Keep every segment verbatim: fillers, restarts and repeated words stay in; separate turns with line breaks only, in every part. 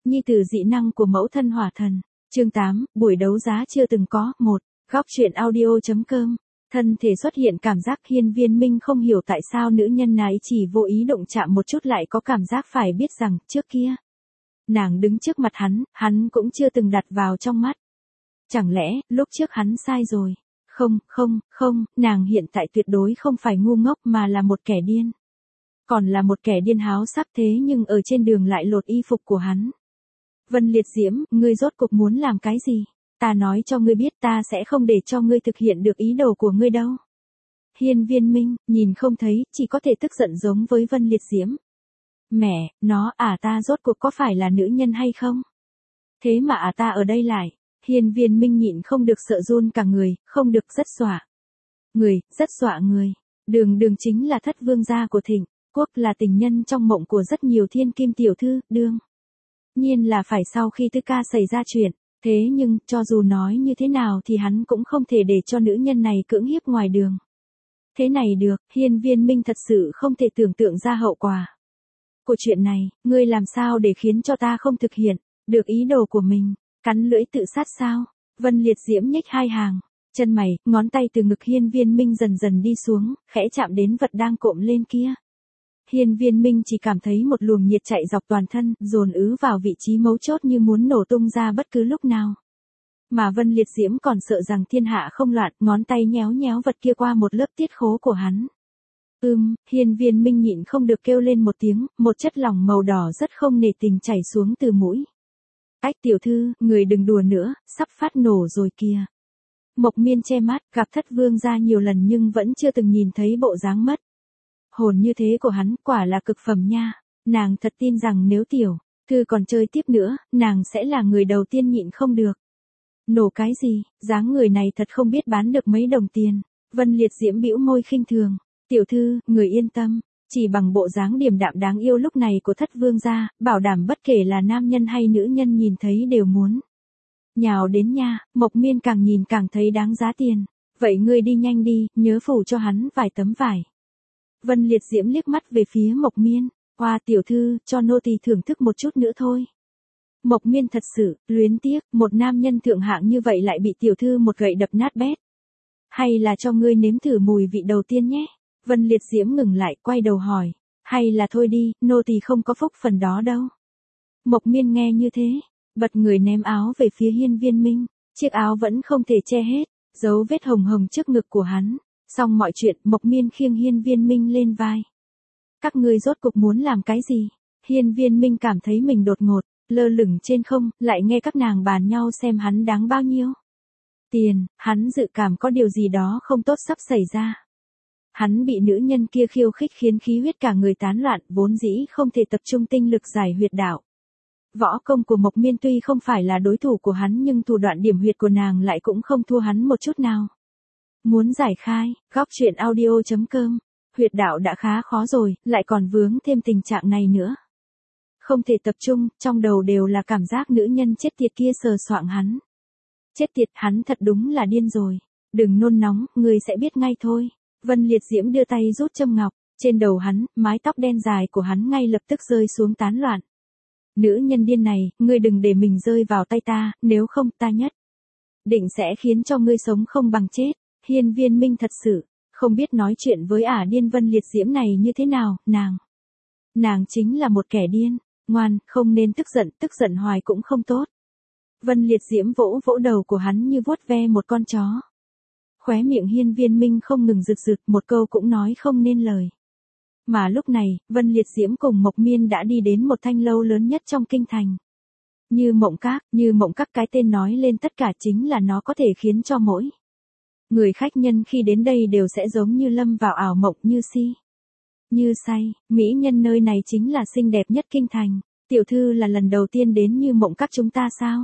nhi tử dị năng của mẫu thân hỏa thần. Chương tám, buổi đấu giá chưa từng có. Một. Góc truyện audio chấm com. Thân thể xuất hiện cảm giác. Hiên Viên Minh không hiểu tại sao nữ nhân này chỉ vô ý động chạm một chút lại có cảm giác phải biết rằng, trước kia, nàng đứng trước mặt hắn, hắn cũng chưa từng đặt vào trong mắt. Chẳng lẽ, lúc trước hắn sai rồi? Không, không, không, nàng hiện tại tuyệt đối không phải ngu ngốc mà là một kẻ điên. Còn là một kẻ điên háo sắc thế nhưng ở trên đường lại lột y phục của hắn. Vân Liệt Diễm, ngươi rốt cuộc muốn làm cái gì? Ta nói cho ngươi biết ta sẽ không để cho ngươi thực hiện được ý đồ của ngươi đâu. Hiên Viên Minh, nhìn không thấy, chỉ có thể tức giận giống với Vân Liệt Diễm. Mẹ, nó, à ta rốt cuộc có phải là nữ nhân hay không? Thế mà à ta ở đây lại. Hiên Viên Minh nhịn không được sợ run cả người, không được rất dọa. Người, rất dọa người. Đường đường chính là thất vương gia của Thịnh Quốc, là tình nhân trong mộng của rất nhiều thiên kim tiểu thư, đương nhiên là phải sau khi Tư Ca xảy ra chuyện. Thế nhưng, cho dù nói như thế nào thì hắn cũng không thể để cho nữ nhân này cưỡng hiếp ngoài đường. Thế này được, Hiên Viên Minh thật sự không thể tưởng tượng ra hậu quả của chuyện này. Ngươi làm sao để khiến cho ta không thực hiện được ý đồ của mình? Cắn lưỡi tự sát sao? Vân Liệt Diễm nhếch hai hàng chân mày, ngón tay từ ngực Hiên Viên Minh dần dần đi xuống, khẽ chạm đến vật đang cộm lên kia. Hiên Viên Minh chỉ cảm thấy một luồng nhiệt chạy dọc toàn thân, dồn ứ vào vị trí mấu chốt như muốn nổ tung ra bất cứ lúc nào. Mà Vân Liệt Diễm còn sợ rằng thiên hạ không loạn, ngón tay nhéo nhéo vật kia qua một lớp tiết khố của hắn. Ưm, Hiên Viên Minh nhịn không được kêu lên một tiếng, một chất lỏng màu đỏ rất không nề tình chảy xuống từ mũi. Ách tiểu thư, người đừng đùa nữa, sắp phát nổ rồi kìa. Mộc Miên che mắt, gặp thất vương gia nhiều lần nhưng vẫn chưa từng nhìn thấy bộ dáng mất hồn như thế của hắn, quả là cực phẩm nha. Nàng thật tin rằng nếu tiểu thư còn chơi tiếp nữa, nàng sẽ là người đầu tiên nhịn không được. Nổ cái gì, dáng người này thật không biết bán được mấy đồng tiền. Vân Liệt Diễm bĩu môi khinh thường. Tiểu thư, người yên tâm, chỉ bằng bộ dáng điềm đạm đáng yêu lúc này của thất vương gia, bảo đảm bất kể là nam nhân hay nữ nhân nhìn thấy đều muốn nhào đến nha. Mộc Miên càng nhìn càng thấy đáng giá tiền. Vậy ngươi đi nhanh đi, nhớ phủ cho hắn vài tấm vải. Vân Liệt Diễm liếc mắt về phía Mộc Miên. Hoa tiểu thư, cho nô tỳ thưởng thức một chút nữa thôi. Mộc Miên thật sự luyến tiếc, một nam nhân thượng hạng như vậy lại bị tiểu thư một gậy đập nát bét. Hay là cho ngươi nếm thử mùi vị đầu tiên nhé. Vân Liệt Diễm ngừng lại, quay đầu hỏi. Hay là thôi đi, nô tỳ không có phúc phần đó đâu. Mộc Miên nghe như thế, bật người ném áo về phía Hiên Viên Minh. Chiếc áo vẫn không thể che hết dấu vết hồng hồng trước ngực của hắn. Xong mọi chuyện, Mộc Miên khiêng Hiên Viên Minh lên vai. Các ngươi rốt cục muốn làm cái gì? Hiên Viên Minh cảm thấy mình đột ngột lơ lửng trên không, lại nghe các nàng bàn nhau xem hắn đáng bao nhiêu tiền. Hắn dự cảm có điều gì đó không tốt sắp xảy ra. Hắn bị nữ nhân kia khiêu khích khiến khí huyết cả người tán loạn, vốn dĩ không thể tập trung tinh lực giải huyệt đạo. Võ công của Mộc Miên tuy không phải là đối thủ của hắn nhưng thủ đoạn điểm huyệt của nàng lại cũng không thua hắn một chút nào. Muốn giải khai, góc truyện audio chấm com. Huyệt đạo đã khá khó rồi, lại còn vướng thêm tình trạng này nữa. Không thể tập trung, trong đầu đều là cảm giác nữ nhân chết tiệt kia sờ soạng hắn. Chết tiệt, hắn thật đúng là điên rồi. Đừng nôn nóng, người sẽ biết ngay thôi. Vân Liệt Diễm đưa tay rút châm ngọc, trên đầu hắn, mái tóc đen dài của hắn ngay lập tức rơi xuống tán loạn. Nữ nhân điên này, ngươi đừng để mình rơi vào tay ta, nếu không ta nhất định sẽ khiến cho ngươi sống không bằng chết. Hiên Viên Minh thật sự không biết nói chuyện với ả điên Vân Liệt Diễm này như thế nào. Nàng Nàng chính là một kẻ điên. Ngoan, không nên tức giận, tức giận hoài cũng không tốt. Vân Liệt Diễm vỗ vỗ đầu của hắn như vuốt ve một con chó. Khóe miệng Hiên Viên Minh không ngừng rực rực, một câu cũng nói không nên lời. Mà lúc này, Vân Liệt Diễm cùng Mộc Miên đã đi đến một thanh lâu lớn nhất trong kinh thành. Như Mộng Các, Như Mộng Các cái tên nói lên tất cả chính là nó có thể khiến cho mỗi người khách nhân khi đến đây đều sẽ giống như lâm vào ảo mộng, như si, như say. Mỹ nhân nơi này chính là xinh đẹp nhất kinh thành. Tiểu thư là lần đầu tiên đến Như Mộng Các chúng ta sao?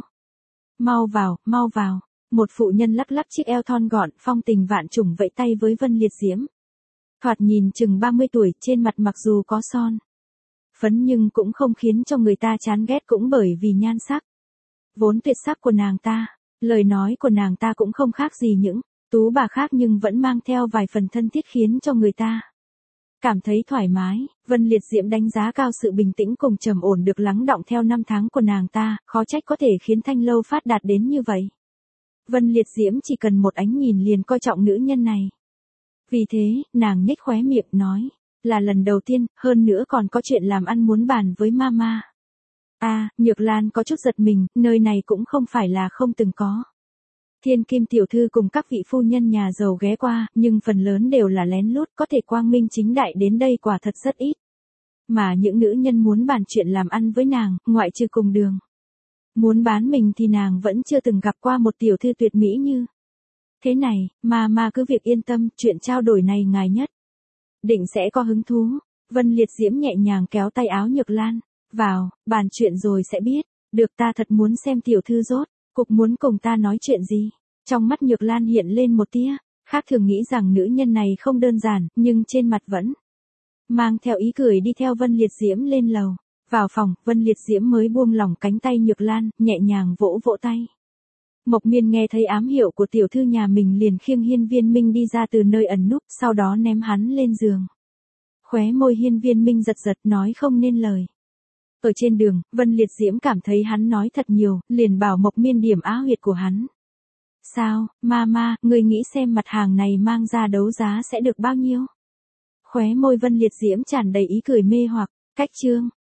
Mau vào, mau vào. Một phụ nhân lắc lắc chiếc eo thon gọn, phong tình vạn trùng vẫy tay với Vân Liệt Diễm. Thoạt nhìn chừng ba mươi tuổi, trên mặt mặc dù có son phấn nhưng cũng không khiến cho người ta chán ghét, cũng bởi vì nhan sắc vốn tuyệt sắc của nàng ta. Lời nói của nàng ta cũng không khác gì những tú bà khác nhưng vẫn mang theo vài phần thân thiết khiến cho người ta cảm thấy thoải mái. Vân Liệt Diễm đánh giá cao sự bình tĩnh cùng trầm ổn được lắng đọng theo năm tháng của nàng ta, khó trách có thể khiến Thanh Lâu phát đạt đến như vậy. Vân Liệt Diễm chỉ cần một ánh nhìn liền coi trọng nữ nhân này. Vì thế, nàng nhếch khóe miệng nói, là lần đầu tiên, hơn nữa còn có chuyện làm ăn muốn bàn với mama. À, Nhược Lan có chút giật mình, nơi này cũng không phải là không từng có. Thiên Kim tiểu thư cùng các vị phu nhân nhà giàu ghé qua, nhưng phần lớn đều là lén lút, có thể quang minh chính đại đến đây quả thật rất ít. Mà những nữ nhân muốn bàn chuyện làm ăn với nàng, ngoại trừ cùng đường. Muốn bán mình thì nàng vẫn chưa từng gặp qua một tiểu thư tuyệt mỹ như. Thế này, mà mà cứ việc yên tâm, chuyện trao đổi này ngài nhất. Định sẽ có hứng thú. Vân Liệt Diễm nhẹ nhàng kéo tay áo Nhược Lan. Vào, bàn chuyện rồi sẽ biết. Được, ta thật muốn xem tiểu thư rốt. Cục muốn cùng ta nói chuyện gì? Trong mắt Nhược Lan hiện lên một tia. Khác thường nghĩ rằng nữ nhân này không đơn giản, nhưng trên mặt vẫn mang theo ý cười đi theo Vân Liệt Diễm lên lầu. Vào phòng, Vân Liệt Diễm mới buông lỏng cánh tay Nhược Lan, nhẹ nhàng vỗ vỗ tay. Mộc Miên nghe thấy ám hiệu của tiểu thư nhà mình liền khiêng Hiên Viên Minh đi ra từ nơi ẩn núp, sau đó ném hắn lên giường. Khóe môi Hiên Viên Minh giật giật nói không nên lời. Ở trên đường, Vân Liệt Diễm cảm thấy hắn nói thật nhiều, liền bảo Mộc Miên điểm á huyệt của hắn. Sao, mama, ngươi nghĩ xem mặt hàng này mang ra đấu giá sẽ được bao nhiêu? Khóe môi Vân Liệt Diễm tràn đầy ý cười mê hoặc, cách chương.